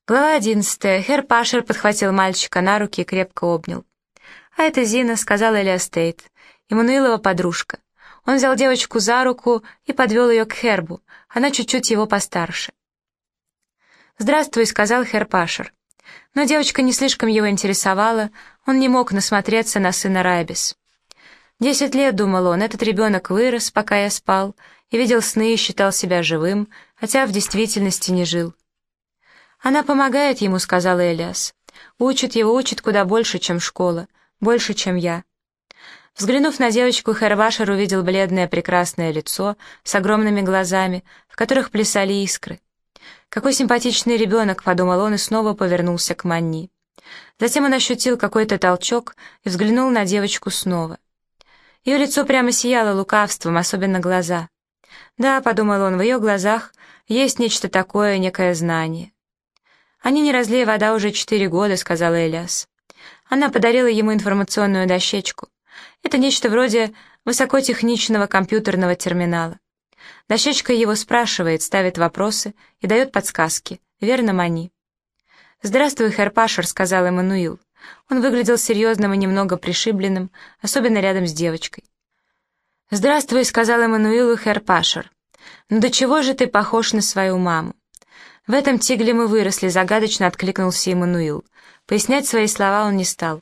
Глава 11. Херр Пашер подхватил мальчика на руки и крепко обнял. «А это Зина», — сказал Элиас Тейт, Эммануилова подружка. Он взял девочку за руку и подвел ее к Хербу, она чуть-чуть его постарше. «Здравствуй», — сказал Херр Пашер. Но девочка не слишком его интересовала, он не мог насмотреться на сына Райбис. 10 лет, думал он, этот ребенок вырос, пока я спал, и видел сны и считал себя живым, хотя в действительности не жил. «Она помогает ему», — сказал Элиас. «Учит его, учит куда больше, чем школа, больше, чем я». Взглянув на девочку, Херр Пашер увидел бледное прекрасное лицо с огромными глазами, в которых плясали искры. «Какой симпатичный ребенок», — подумал он и снова повернулся к Манни. Затем он ощутил какой-то толчок и взглянул на девочку снова. Ее лицо прямо сияло лукавством, особенно глаза. «Да», — подумал он, — «в ее глазах есть нечто такое, некое знание». «Они не разлей вода уже 4 года», — сказал Элиас. Она подарила ему информационную дощечку. Это нечто вроде высокотехничного компьютерного терминала. Дощечка его спрашивает, ставит вопросы и дает подсказки. Верно, Мани? «Здравствуй, Херр Пашер», — сказал Эммануил. Он выглядел серьезным и немного пришибленным, особенно рядом с девочкой. «Здравствуй», — сказал Эммануилу Херр Пашер. «Ну до чего же ты похож на свою маму?» «В этом тигле мы выросли», — загадочно откликнулся Эммануил. Пояснять свои слова он не стал.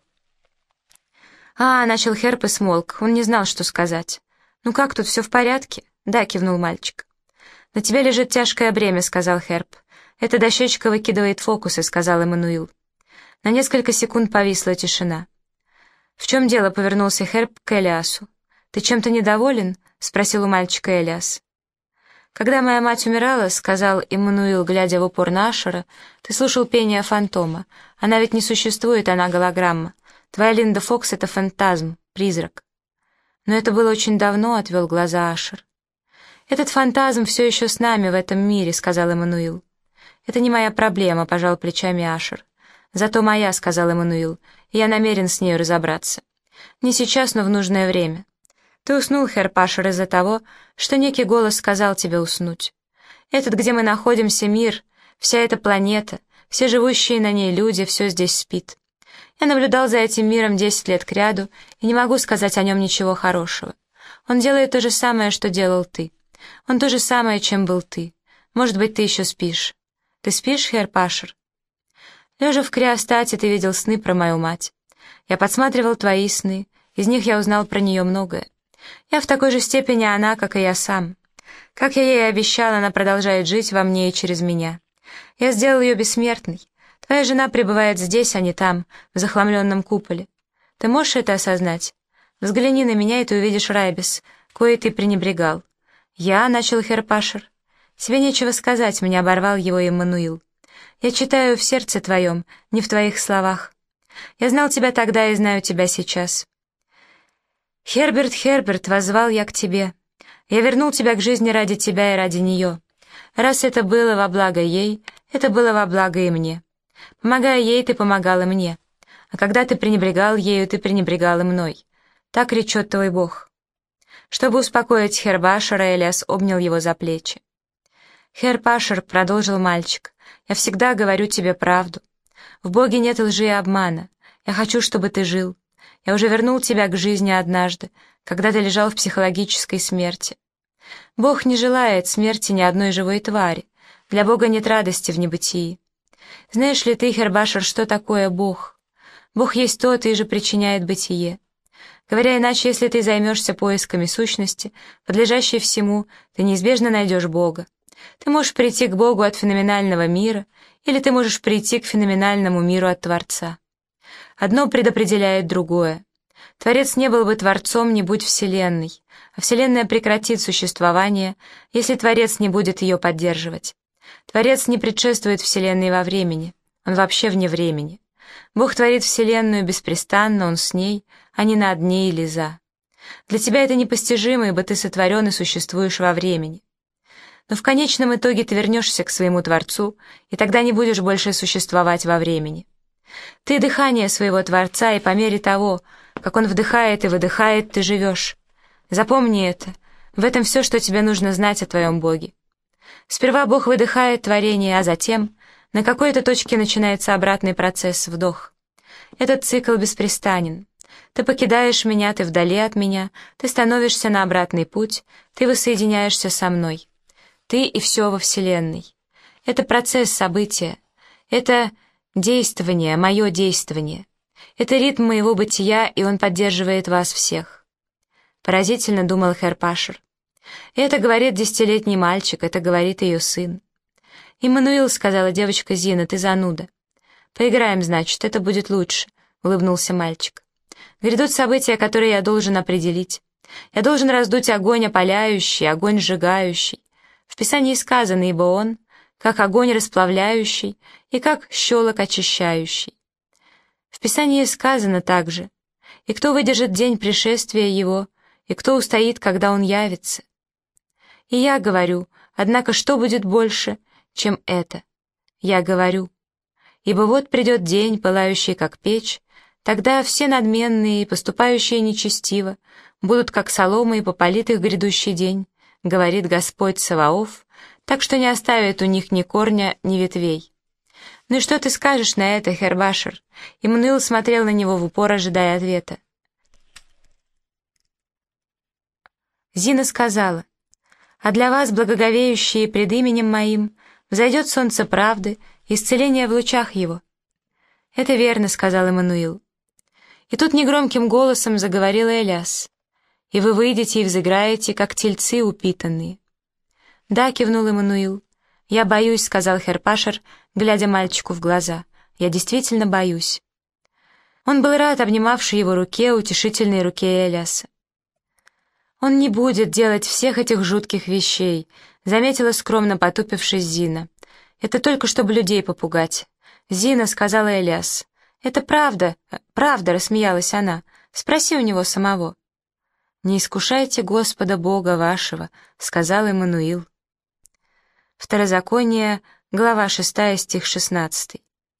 Начал Херб и смолк, он не знал, что сказать. «Ну как, тут все в порядке?» «Да», — кивнул мальчик. «На тебе лежит тяжкое бремя», — сказал Херб. «Эта дощечка выкидывает фокусы», — сказал Эммануил. На несколько секунд повисла тишина. «В чем дело?» — повернулся Херб к Элиасу. «Ты чем-то недоволен?» — спросил у мальчика Элиас. «Когда моя мать умирала, — сказал Эммануил, глядя в упор на Ашера, — ты слушал пение фантома. Она ведь не существует, она голограмма. Твоя Линда Фокс — это фантазм, призрак». «Но это было очень давно», — отвел глаза Ашер. «Этот фантазм все еще с нами в этом мире», — сказал Эммануил. «Это не моя проблема», — пожал плечами Ашер. «Зато моя», — сказал Эммануил, — «и я намерен с нею разобраться. Не сейчас, но в нужное время». «Ты уснул, Херр Пашер, из-за того, что некий голос сказал тебе уснуть. Этот, где мы находимся, мир, вся эта планета, все живущие на ней люди, все здесь спит. Я наблюдал за этим миром 10 лет кряду и не могу сказать о нем ничего хорошего. Он делает то же самое, что делал ты. Он то же самое, чем был ты. Может быть, ты еще спишь. Ты спишь, Херр Пашер?» «Лежа в криостате, ты видел сны про мою мать. Я подсматривал твои сны, из них я узнал про нее многое. Я в такой же степени она, как и я сам. Как я ей обещал, она продолжает жить во мне и через меня. Я сделал ее бессмертной. Твоя жена пребывает здесь, а не там, в захламленном куполе. Ты можешь это осознать? Взгляни на меня, и ты увидишь Райбис, коей ты пренебрегал». «Я», — начал Херр Пашер. «Тебе нечего сказать», — меня оборвал его Эммануил. «Я читаю в сердце твоем, не в твоих словах. Я знал тебя тогда и знаю тебя сейчас. Херберт, Херберт, воззвал я к тебе. Я вернул тебя к жизни ради тебя и ради нее. Раз это было во благо ей, это было во благо и мне. Помогая ей, ты помогал и мне. А когда ты пренебрегал ею, ты пренебрегал и мной. Так речет твой Бог». Чтобы успокоить Херр Пашера, Элиас обнял его за плечи. «Херр Пашер», — продолжил мальчик, — «я всегда говорю тебе правду. В Боге нет лжи и обмана. Я хочу, чтобы ты жил. Я уже вернул тебя к жизни однажды, когда ты лежал в психологической смерти. Бог не желает смерти ни одной живой твари. Для Бога нет радости в небытии. Знаешь ли ты, Херр Пашер, что такое Бог? Бог есть тот, и же причиняет бытие. Говоря иначе, если ты займешься поисками сущности, подлежащей всему, ты неизбежно найдешь Бога. Ты можешь прийти к Богу от феноменального мира, или ты можешь прийти к феноменальному миру от Творца. Одно предопределяет другое. Творец не был бы Творцом, не будь Вселенной, а Вселенная прекратит существование, если Творец не будет ее поддерживать. Творец не предшествует Вселенной во времени, он вообще вне времени. Бог творит Вселенную беспрестанно, он с ней, а не над ней или за. Для тебя это непостижимо, ибо ты сотворен и существуешь во времени. Но в конечном итоге ты вернешься к своему Творцу, и тогда не будешь больше существовать во времени. Ты — дыхание своего Творца, и по мере того, как Он вдыхает и выдыхает, ты живешь. Запомни это. В этом все, что тебе нужно знать о твоем Боге. Сперва Бог выдыхает творение, а затем На какой-то точке начинается обратный процесс, вдох. Этот цикл беспрестанен. Ты покидаешь меня, ты вдали от меня, ты становишься на обратный путь, ты воссоединяешься со мной. Ты и все во Вселенной. Это процесс события. Это действование, мое действование. Это ритм моего бытия, и он поддерживает вас всех. Поразительно, думал Херр Пашер. Это говорит 10-летний мальчик, это говорит ее сын. «Иммануил», — сказала девочка Зина, — «ты зануда». «Поиграем, значит, это будет лучше», — улыбнулся мальчик. «Грядут события, которые я должен определить. Я должен раздуть огонь опаляющий, огонь сжигающий. В Писании сказано, ибо он, как огонь расплавляющий и как щелок очищающий. В Писании сказано также, и кто выдержит день пришествия его, и кто устоит, когда он явится. И я говорю, однако что будет больше, чем это? Я говорю, ибо вот придет день, пылающий как печь, тогда все надменные и поступающие нечестиво будут как солома и попалит их грядущий день, говорит Господь Саваоф, так что не оставит у них ни корня, ни ветвей. Ну и что ты скажешь на это, Херр Пашер? Иммануил смотрел на него в упор, ожидая ответа. Зина сказала, «А для вас, благоговеющие пред именем моим, взойдет солнце правды, исцеление в лучах его». «Это верно», — сказал Иммануил. И тут негромким голосом заговорил Элиас. «И вы выйдете и взыграете, как тельцы упитанные». «Да», — кивнул Иммануил. «Я боюсь», — сказал Херр Пашер, глядя мальчику в глаза. «Я действительно боюсь». Он был рад обнимавшей его руке, утешительной руке Элиаса. «Он не будет делать всех этих жутких вещей», — заметила скромно потупившись Зина. «Это только чтобы людей попугать». «Зина», — сказала Элиас. «Это правда, правда», — рассмеялась она. «Спроси у него самого». «Не искушайте Господа Бога вашего», — сказал Иммануил. Второзаконие, глава 6, стих 16.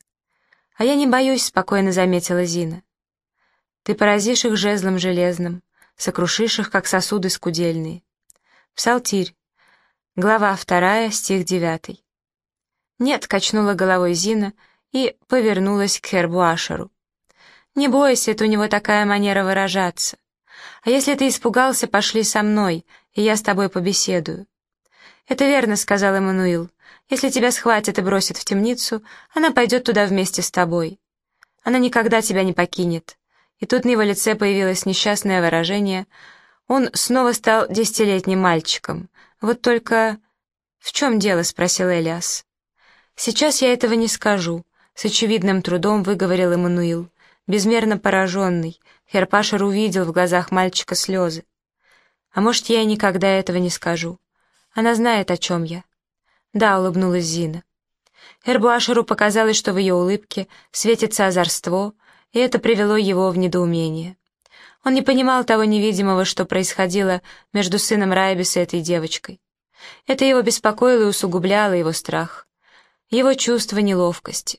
«А я не боюсь», — спокойно заметила Зина. «Ты поразишь их жезлом железным, сокрушишь их, как сосуды скудельные». Псалтирь, глава 2, стих 9. «Нет», — качнула головой Зина и повернулась к Хербу Ашеру. «Не бойся, это у него такая манера выражаться. А если ты испугался, пошли со мной, и я с тобой побеседую». «Это верно», — сказал Иммануил. «Если тебя схватят и бросят в темницу, она пойдет туда вместе с тобой. Она никогда тебя не покинет». И тут на его лице появилось несчастное выражение. Он снова стал 10-летним мальчиком. «Вот только...» «В чем дело?» — спросил Элиас. «Сейчас я этого не скажу», — с очевидным трудом выговорил Иммануил. Безмерно пораженный, Херр Пашер увидел в глазах мальчика слезы. «А может, я и никогда этого не скажу. Она знает, о чем я». «Да», — улыбнулась Зина. Хербу Ашеру показалось, что в ее улыбке светится озорство, и это привело его в недоумение. Он не понимал того невидимого, что происходило между сыном Райбиса и этой девочкой. Это его беспокоило и усугубляло его страх, его чувство неловкости.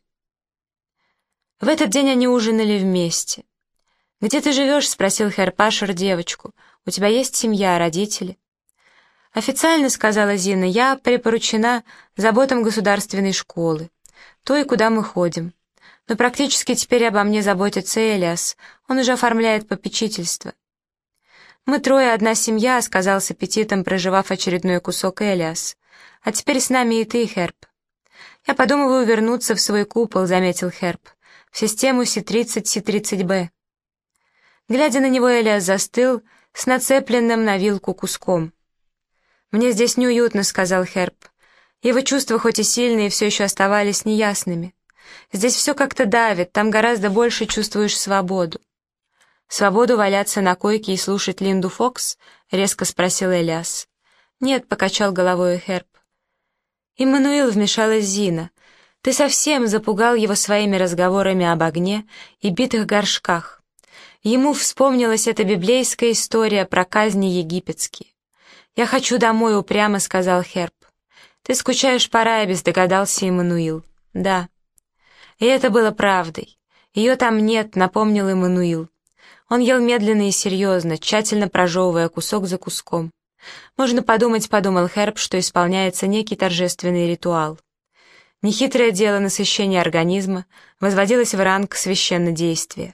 В этот день они ужинали вместе. «Где ты живешь?» — спросил Херр Пашер девочку. «У тебя есть семья, родители?» «Официально, — сказала Зина, — я припоручена заботам государственной школы, той, куда мы ходим. Но практически теперь обо мне заботится Элиас, он уже оформляет попечительство». «Мы трое, одна семья», — сказал с аппетитом, прожевав очередной кусок Элиас. «А теперь с нами и ты, Херб». «Я подумываю вернуться в свой купол», — заметил Херб, «в систему Си-30, Си-30Б». Глядя на него, Элиас застыл с нацепленным на вилку куском. «Мне здесь неуютно», — сказал Херб. Его чувства, хоть и сильные, все еще оставались неясными. «Здесь все как-то давит, там гораздо больше чувствуешь свободу». «Свободу валяться на койке и слушать Линду Фокс?» — резко спросил Элиас. «Нет», — покачал головой Херб. «Иммануил», — вмешалась Зина. «Ты совсем запугал его своими разговорами об огне и битых горшках. Ему вспомнилась эта библейская история про казни египетские». «Я хочу домой», — упрямо сказал Херб. «Ты скучаешь по Райбис», — догадался Иммануил. «Да». И это было правдой. «Ее там нет», — напомнил Иммануил. Он ел медленно и серьезно, тщательно прожевывая кусок за куском. «Можно подумать», — подумал Херб, — «что исполняется некий торжественный ритуал». Нехитрое дело насыщения организма возводилось в ранг священнодействия.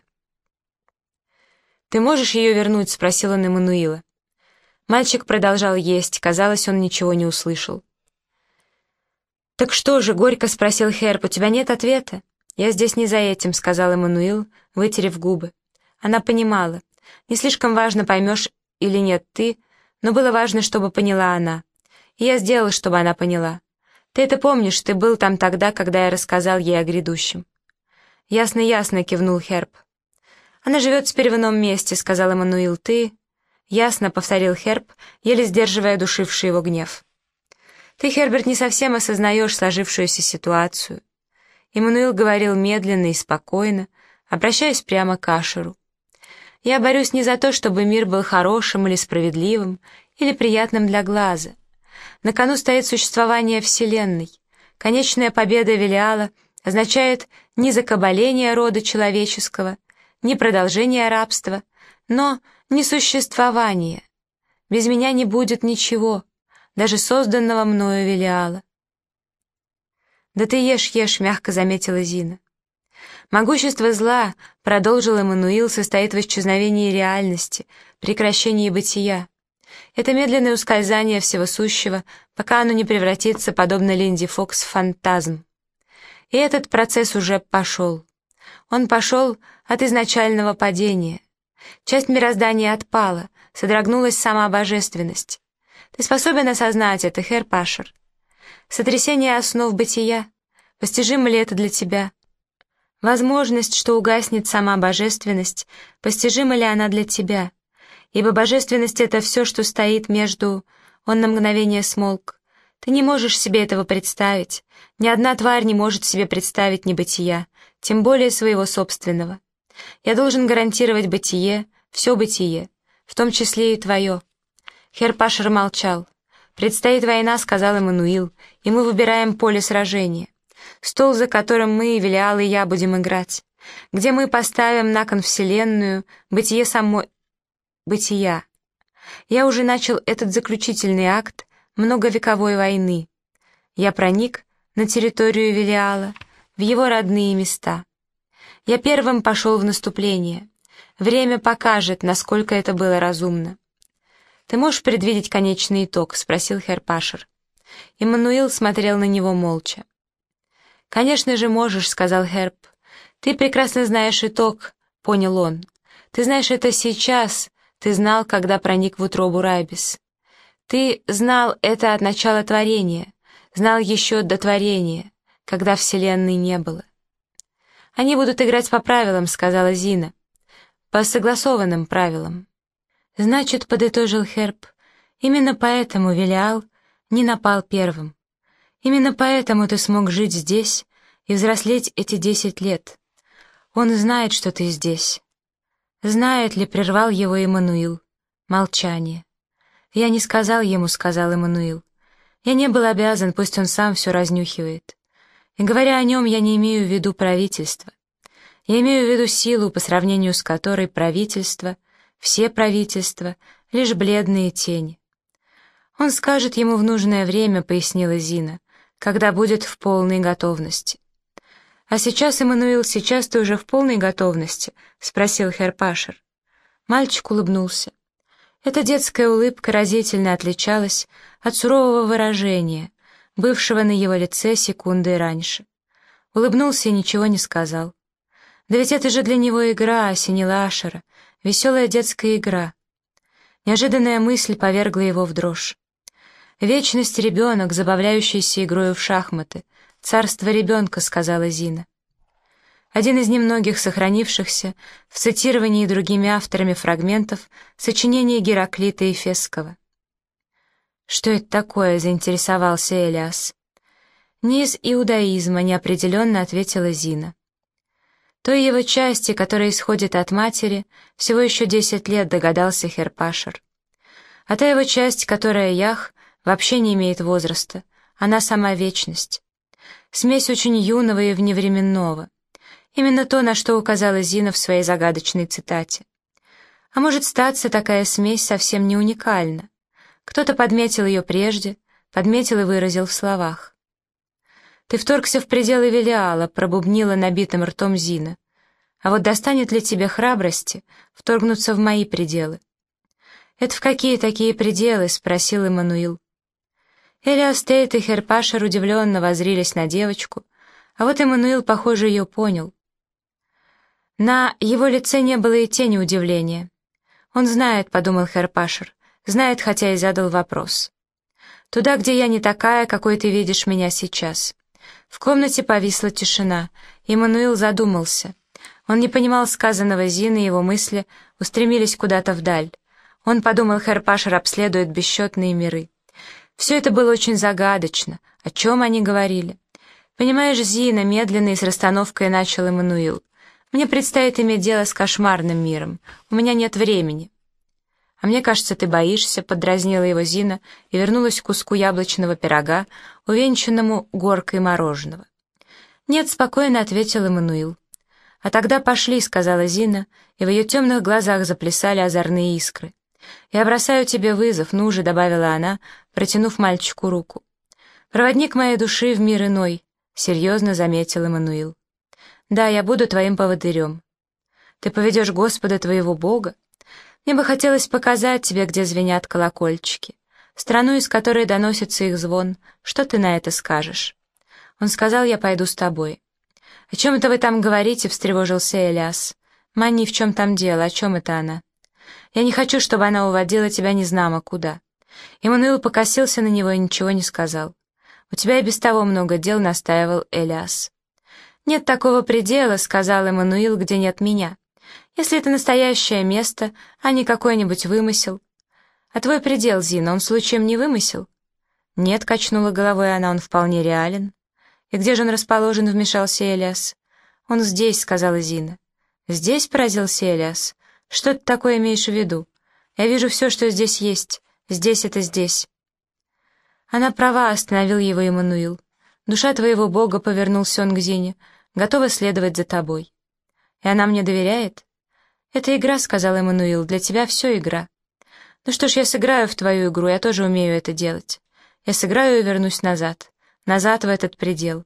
«Ты можешь ее вернуть?» — спросил он Эммануила. Мальчик продолжал есть, казалось, он ничего не услышал. «Так что же?» — горько спросил Херб. «У тебя нет ответа?» «Я здесь не за этим», — сказал Эммануил, вытерев губы. Она понимала. Не слишком важно, поймешь или нет ты, но было важно, чтобы поняла она. И я сделал, чтобы она поняла. Ты это помнишь, ты был там тогда, когда я рассказал ей о грядущем. «Ясно, ясно», — кивнул Херб. «Она живет теперь в ином месте», — сказал Эммануил. «Ты...» «Ясно», — повторил Херб, еле сдерживая душивший его гнев. «Ты, Херберт, не совсем осознаешь сложившуюся ситуацию». Эммануил говорил медленно и спокойно, обращаясь прямо к Ашеру. «Я борюсь не за то, чтобы мир был хорошим или справедливым, или приятным для глаза. На кону стоит существование Вселенной. Конечная победа Велиала означает не закабаление рода человеческого, не продолжение рабства, но несуществование. Без меня не будет ничего, даже созданного мною Велиала». «Да ты ешь, мягко заметила Зина. «Могущество зла, — продолжил Эммануил, — состоит в исчезновении реальности, прекращении бытия. Это медленное ускользание всего сущего, пока оно не превратится, подобно Линди Фокс, в фантазм. И этот процесс уже пошел. Он пошел от изначального падения. Часть мироздания отпала, содрогнулась сама божественность. Ты способен осознать это, Херр Пашер? Сотрясение основ бытия. Постижимо ли это для тебя? Возможность, что угаснет сама божественность, постижима ли она для тебя? Ибо божественность — это все, что стоит между...» Он на мгновение смолк. «Ты не можешь себе этого представить. Ни одна тварь не может себе представить небытия, тем более своего собственного. Я должен гарантировать бытие, все бытие, в том числе и твое». Херр Пашер молчал. «Предстоит война», — сказал Эммануил, — «и мы выбираем поле сражения. Стол, за которым мы, Велиал и я, будем играть, где мы поставим на кон Вселенную, бытие само бытия. Я уже начал этот заключительный акт многовековой войны. Я проник на территорию Велиала, в его родные места. Я первым пошел в наступление. Время покажет, насколько это было разумно». «Ты можешь предвидеть конечный итог?» — спросил Херр Пашер. Эммануил смотрел на него молча. «Конечно же можешь», — сказал Херб. «Ты прекрасно знаешь итог», — понял он. «Ты знаешь это сейчас, ты знал, когда проник в утробу Райбис. Ты знал это от начала творения, знал еще до творения, когда Вселенной не было». «Они будут играть по правилам», — сказала Зина. «По согласованным правилам». «Значит, — подытожил Херб, — именно поэтому Велиал не напал первым. Именно поэтому ты смог жить здесь и взрослеть эти 10 лет. Он знает, что ты здесь». «Знает ли?» — прервал его Эммануил. Молчание. «Я не сказал ему», — сказал Эммануил. «Я не был обязан, пусть он сам все разнюхивает. И говоря о нем, я не имею в виду правительство. Я имею в виду силу, по сравнению с которой правительство, все правительства — лишь бледные тени». «Он скажет ему в нужное время», — пояснила Зина, «когда будет в полной готовности». «А сейчас, Эммануил, сейчас ты уже в полной готовности?» — спросил Херр Пашер. Мальчик улыбнулся. Эта детская улыбка разительно отличалась от сурового выражения, бывшего на его лице секунды раньше. Улыбнулся и ничего не сказал. «Да ведь это же для него игра», — осенила Ашера, веселая детская игра. Неожиданная мысль повергла его в дрожь. «Вечность — ребенок, забавляющийся игрою в шахматы. Царство ребенка», — сказала Зина. Один из немногих сохранившихся в цитировании другими авторами фрагментов сочинения Гераклита Эфесского. «Что это такое?» — заинтересовался Элиас. «Не из иудаизма», — неопределенно ответила Зина. «Той его части, которая исходит от матери, всего еще 10 лет», — догадался Херр Пашер. «А та его часть, которая Ях, вообще не имеет возраста, она сама вечность. Смесь очень юного и вневременного. Именно то, на что указала Зина в своей загадочной цитате. А может статься, такая смесь совсем не уникальна. Кто-то подметил ее прежде, подметил и выразил в словах. «Ты вторгся в пределы Велиала», — пробубнила набитым ртом Зина. «А вот достанет ли тебе храбрости вторгнуться в мои пределы?» «Это в какие такие пределы?» — спросил Эммануил. Элиас Тейт и Херпашер удивленно воззрились на девочку, а вот Эммануил, похоже, ее понял. На его лице не было и тени удивления. «Он знает», — подумал Херпашер, — «знает, хотя и задал вопрос. Туда, где я не такая, какой ты видишь меня сейчас». В комнате повисла тишина, и Эммануил задумался. Он не понимал сказанного Зины, его мысли устремились куда-то вдаль. Он подумал, Херпашер обследует бесчетные миры. Все это было очень загадочно. О чем они говорили? «Понимаешь, Зина», — медленно и с расстановкой начал Эммануил, — «мне предстоит иметь дело с кошмарным миром. У меня нет времени». «А мне кажется, ты боишься», — поддразнила его Зина и вернулась к куску яблочного пирога, увенчанному горкой мороженого. «Нет», — спокойно ответил Эммануил. «А тогда пошли», — сказала Зина, и в ее темных глазах заплясали озорные искры. «Я бросаю тебе вызов, ну же», — добавила она, протянув мальчику руку. «Проводник моей души в мир иной», — серьезно заметил Эммануил. «Да, я буду твоим поводырем. Ты поведешь Господа твоего Бога? Мне бы хотелось показать тебе, где звенят колокольчики, страну, из которой доносится их звон. Что ты на это скажешь?» Он сказал: «Я пойду с тобой». «О чем это вы там говорите?» — встревожился Элиас. «Манни, в чем там дело? О чем это она?» «Я не хочу, чтобы она уводила тебя незнамо куда». Эммануил покосился на него и ничего не сказал. «У тебя и без того много дел», — настаивал Элиас. «Нет такого предела», — сказал Эммануил, — «где нет меня. Если это настоящее место, а не какой-нибудь вымысел». «А твой предел, Зина, он случаем не вымысел?» «Нет», — качнула головой она, — «он вполне реален». «И где же он расположен?» — вмешался Элиас. «Он здесь», — сказала Зина. «Здесь?» — поразился Элиас. «Что ты такое имеешь в виду? Я вижу все, что здесь есть. Здесь — это здесь». «Она права», — остановил его Эммануил. «Душа твоего Бога», — повернулся он к Зине, — «готова следовать за тобой». «И она мне доверяет?» «Это игра», — сказал Эммануил, — «для тебя все игра». «Ну что ж, я сыграю в твою игру, я тоже умею это делать. Я сыграю и вернусь назад. Назад в этот предел».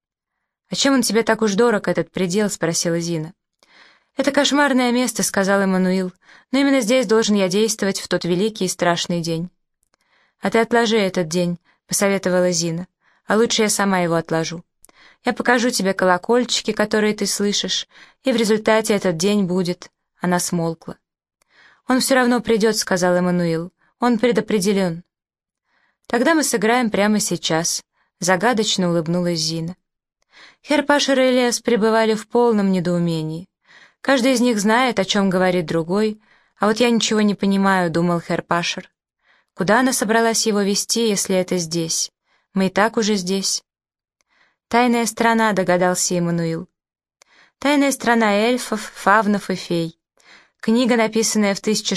«А чем он тебе так уж дорог, этот предел?» — спросила Зина. «Это кошмарное место», — сказал Эммануил, — «но именно здесь должен я действовать в тот великий и страшный день». «А ты отложи этот день», — посоветовала Зина, — «а лучше я сама его отложу. Я покажу тебе колокольчики, которые ты слышишь, и в результате этот день будет». Она смолкла. «Он все равно придет», — сказал Эммануил, — «он предопределен». «Тогда мы сыграем прямо сейчас», — загадочно улыбнулась Зина. Херпашер и Элиас пребывали в полном недоумении. Каждый из них знает, о чем говорит другой, а вот я ничего не понимаю, — думал Херпашер. Куда она собралась его вести, если это здесь? Мы и так уже здесь. «Тайная страна», — догадался Эммануил. «Тайная страна эльфов, фавнов и фей». Книга, написанная в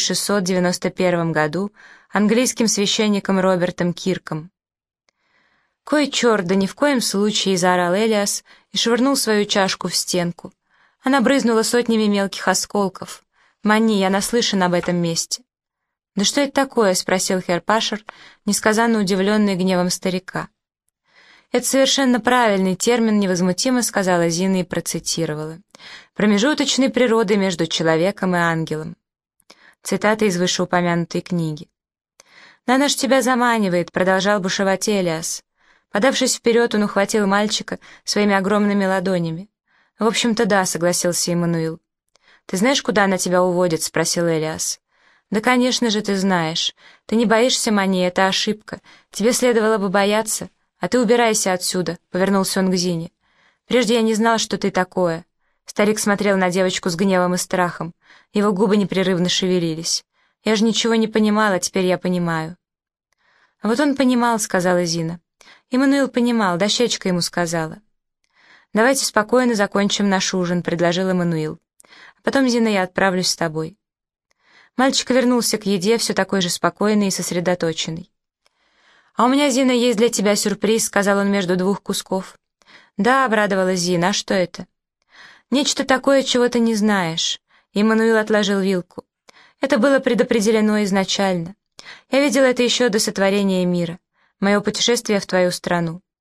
1691 году английским священником Робертом Кирком. «Кой черт, да ни в коем случае!» — заорал Элиас и швырнул свою чашку в стенку. Она брызнула сотнями мелких осколков. «Манни, я наслышан об этом месте». «Да что это такое?» — спросил Херпашер, несказанно удивленный гневом старика. «Это совершенно правильный термин», — невозмутимо сказала Зина и процитировала. «Промежуточной природы между человеком и ангелом». Цитата из вышеупомянутой книги. «Да она ж тебя заманивает», — продолжал бушевать Элиас. Подавшись вперед, он ухватил мальчика своими огромными ладонями. «В общем-то, да», — согласился Эммануил. «Ты знаешь, куда она тебя уводит?» — спросил Элиас. «Да, конечно же, ты знаешь. Ты не боишься, Манни, это ошибка. Тебе следовало бы бояться. А ты убирайся отсюда», — повернулся он к Зине. «Прежде я не знал, что ты такое». Старик смотрел на девочку с гневом и страхом. Его губы непрерывно шевелились. «Я же ничего не понимала, теперь я понимаю». «А вот он понимал», — сказала Зина. Эммануил понимал, дощечка ему сказала. «Давайте спокойно закончим наш ужин», — предложил Эммануил. «А потом, Зина, я отправлюсь с тобой». Мальчик вернулся к еде, все такой же спокойный и сосредоточенный. «А у меня, Зина, есть для тебя сюрприз», — сказал он между двух кусков. «Да», — обрадовалась Зина, — «а что это?» «Нечто такое, чего ты не знаешь». Эммануил отложил вилку. «Это было предопределено изначально. Я видел это еще до сотворения мира. Мое путешествие в твою страну».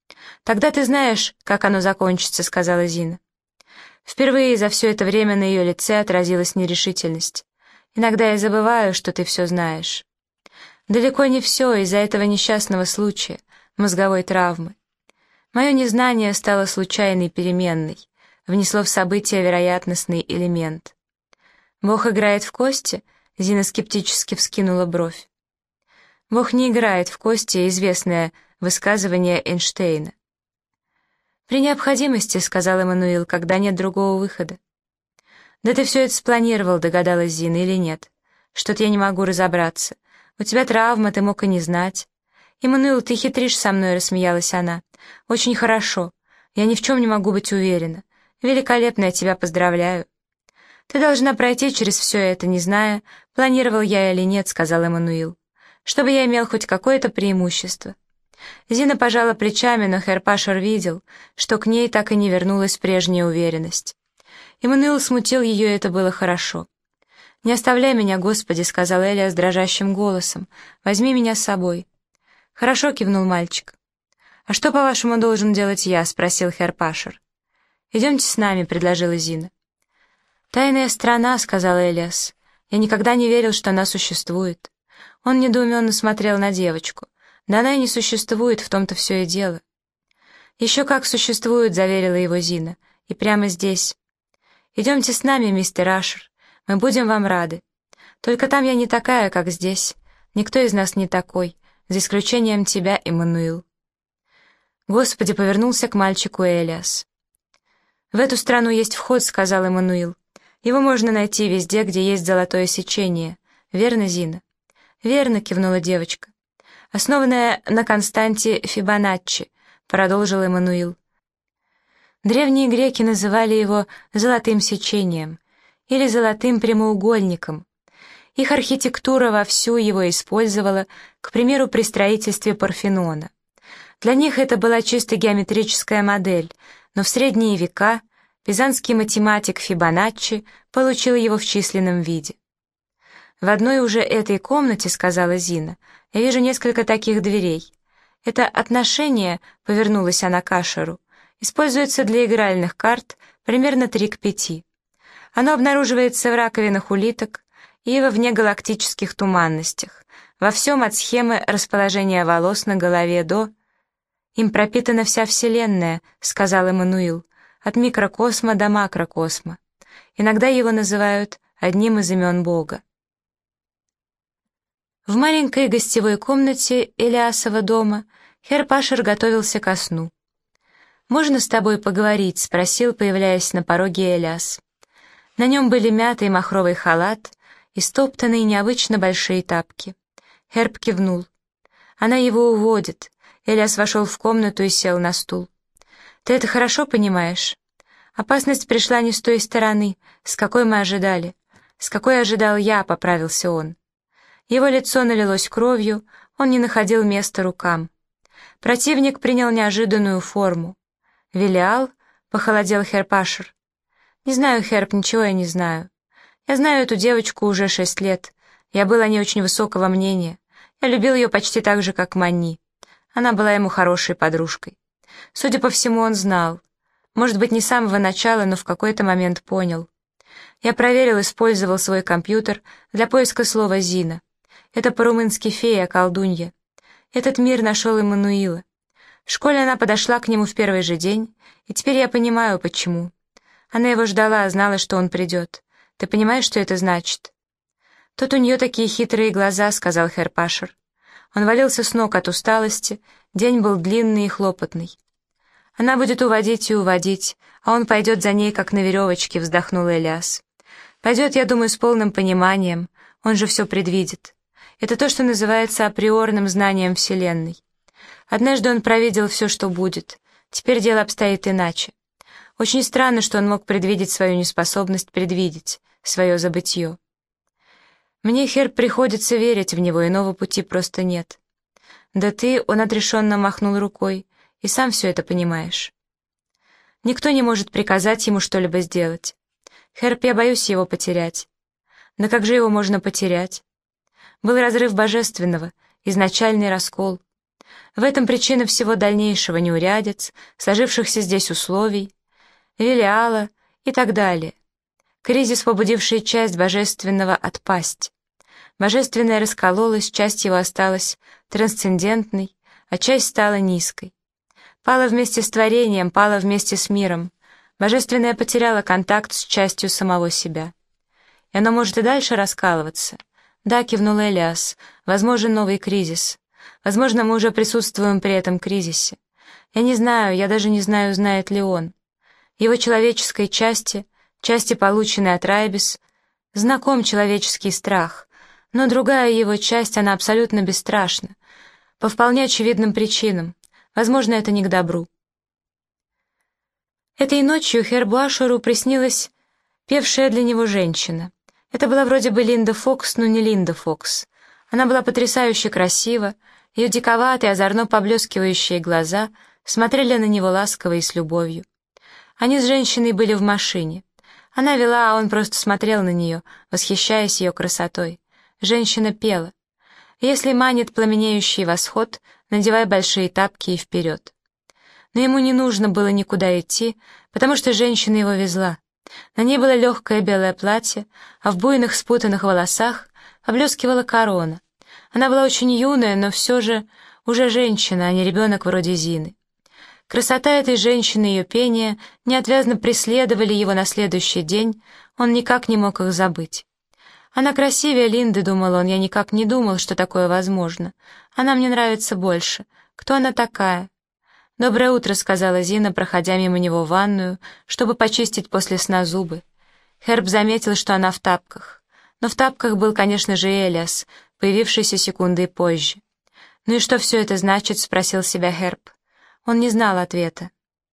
«Тогда ты знаешь, как оно закончится», — сказала Зина. Впервые за все это время на ее лице отразилась нерешительность. «Иногда я забываю, что ты все знаешь». «Далеко не все из-за этого несчастного случая, мозговой травмы. Мое незнание стало случайной переменной, внесло в событие вероятностный элемент». «Бог играет в кости?» — Зина скептически вскинула бровь. «Бог не играет в кости» — известное высказывание Эйнштейна. «При необходимости», — сказал Эммануил, — «когда нет другого выхода». «Да ты все это спланировал», — догадалась Зина, — «или нет? Что-то я не могу разобраться. У тебя травма, ты мог и не знать». «Эммануил, ты хитришь со мной», — рассмеялась она. «Очень хорошо. Я ни в чем не могу быть уверена. Великолепно, я тебя поздравляю». «Ты должна пройти через все это, не зная, планировал я или нет», — сказал Эммануил, «чтобы я имел хоть какое-то преимущество». Зина пожала плечами, но Херр Пашер видел, что к ней так и не вернулась прежняя уверенность. Эммануил смутил ее, и это было хорошо. «Не оставляй меня, Господи», — сказал Элиас дрожащим голосом, — «возьми меня с собой». «Хорошо», — кивнул мальчик. «А что, по-вашему, должен делать я?» — спросил Херр Пашер. «Идемте с нами», — предложила Зина. «Тайная страна», — сказал Элиас. «Я никогда не верил, что она существует». Он недоуменно смотрел на девочку. «Да она и не существует, в том-то все и дело». «Еще как существует», — заверила его Зина. «И прямо здесь. Идемте с нами, мистер Ашер. Мы будем вам рады. Только там я не такая, как здесь. Никто из нас не такой, за исключением тебя, Эммануил». «Господи», — повернулся к мальчику Элиас. «В эту страну есть вход», — сказал Эммануил. «Его можно найти везде, где есть золотое сечение. Верно, Зина?» «Верно», — кивнула девочка. «Основанная на константе Фибоначчи», — продолжил Эммануил. Древние греки называли его «золотым сечением» или «золотым прямоугольником». Их архитектура вовсю его использовала, к примеру, при строительстве Парфенона. Для них это была чисто геометрическая модель, но в средние века пизанский математик Фибоначчи получил его в численном виде. «В одной уже этой комнате, — сказала Зина, — я вижу несколько таких дверей. Это отношение, — повернулась она к Ашеру, — используется для игральных карт примерно 3 к 5. Оно обнаруживается в раковинах улиток и во внегалактических туманностях, во всем от схемы расположения волос на голове до... «Им пропитана вся Вселенная», — сказал Эммануил, — «от микрокосма до макрокосма. Иногда его называют одним из имен Бога». В маленькой гостевой комнате Элиасова дома Херр Пашер готовился ко сну. «Можно с тобой поговорить?» — спросил, появляясь на пороге Элиас. На нем были мятый махровый халат и стоптанные необычно большие тапки. Херб кивнул. «Она его уводит». Элиас вошел в комнату и сел на стул. «Ты это хорошо понимаешь? Опасность пришла не с той стороны, с какой мы ожидали. С какой ожидал я», — поправился он. Его лицо налилось кровью, он не находил места рукам. Противник принял неожиданную форму. «Велиал?» — похолодел Херр Пашер. «Не знаю, Херб, ничего я не знаю. Я знаю эту девочку уже 6 лет. Я был о ней очень высокого мнения. Я любил ее почти так же, как Манни. Она была ему хорошей подружкой. Судя по всему, он знал. Может быть, не с самого начала, но в какой-то момент понял. Я проверил, использовал свой компьютер для поиска слова «Зина». Это по-румынски «фея», «колдунья». Этот мир нашел Эммануила. В школе она подошла к нему в первый же день, и теперь я понимаю, почему. Она его ждала, знала, что он придет. Ты понимаешь, что это значит? «Тут у нее такие хитрые глаза», — сказал Херр Пашер. Он валился с ног от усталости, день был длинный и хлопотный. «Она будет уводить и уводить, а он пойдет за ней, как на веревочке», — вздохнул Элиас. «Пойдет, я думаю, с полным пониманием, он же все предвидит. Это то, что называется априорным знанием Вселенной. Однажды он провидел все, что будет, теперь дело обстоит иначе. Очень странно, что он мог предвидеть свою неспособность предвидеть, свое забытье. Мне, Херр, приходится верить в него, иного пути просто нет. Да ты, — он отрешенно махнул рукой, — и сам все это понимаешь. Никто не может приказать ему что-либо сделать. Херб, я боюсь его потерять. Да как же его можно потерять? Был разрыв божественного, изначальный раскол. В этом причина всего дальнейшего неурядиц, сложившихся здесь условий, Велиала и так далее. Кризис, побудивший часть божественного отпасть. Божественное раскололось, часть его осталась трансцендентной, а часть стала низкой. Пала вместе с творением, пала вместе с миром. Божественное потеряло контакт с частью самого себя. И оно может и дальше раскалываться. Да, кивнул Элиас, возможен новый кризис. Возможно, мы уже присутствуем при этом кризисе. Я не знаю, я даже не знаю, знает ли он. Его человеческой части, части, полученной от Райбис, знаком человеческий страх, но другая его часть, она абсолютно бесстрашна, по вполне очевидным причинам. Возможно, это не к добру. Этой ночью Хербу Ашеру приснилась певшая для него женщина. Это была вроде бы Линда Фокс, но не Линда Фокс. Она была потрясающе красива, ее диковатые, озорно поблескивающие глаза смотрели на него ласково и с любовью. Они с женщиной были в машине. Она вела, а он просто смотрел на нее, восхищаясь ее красотой. Женщина пела. «Если манит пламенеющий восход, надевай большие тапки и вперед». Но ему не нужно было никуда идти, потому что женщина его везла. На ней было легкое белое платье, а в буйных спутанных волосах поблескивала корона. Она была очень юная, но все же уже женщина, а не ребенок вроде Зины. Красота этой женщины и ее пение неотвязно преследовали его на следующий день, он никак не мог их забыть. «Она красивее Линды», — думал он, — «я никак не думал, что такое возможно. Она мне нравится больше. Кто она такая?» «Доброе утро», — сказала Зина, проходя мимо него в ванную, чтобы почистить после сна зубы. Херб заметил, что она в тапках. Но в тапках был, конечно же, Элиас, появившийся секундой позже. «Ну и что все это значит?» — спросил себя Херб. Он не знал ответа.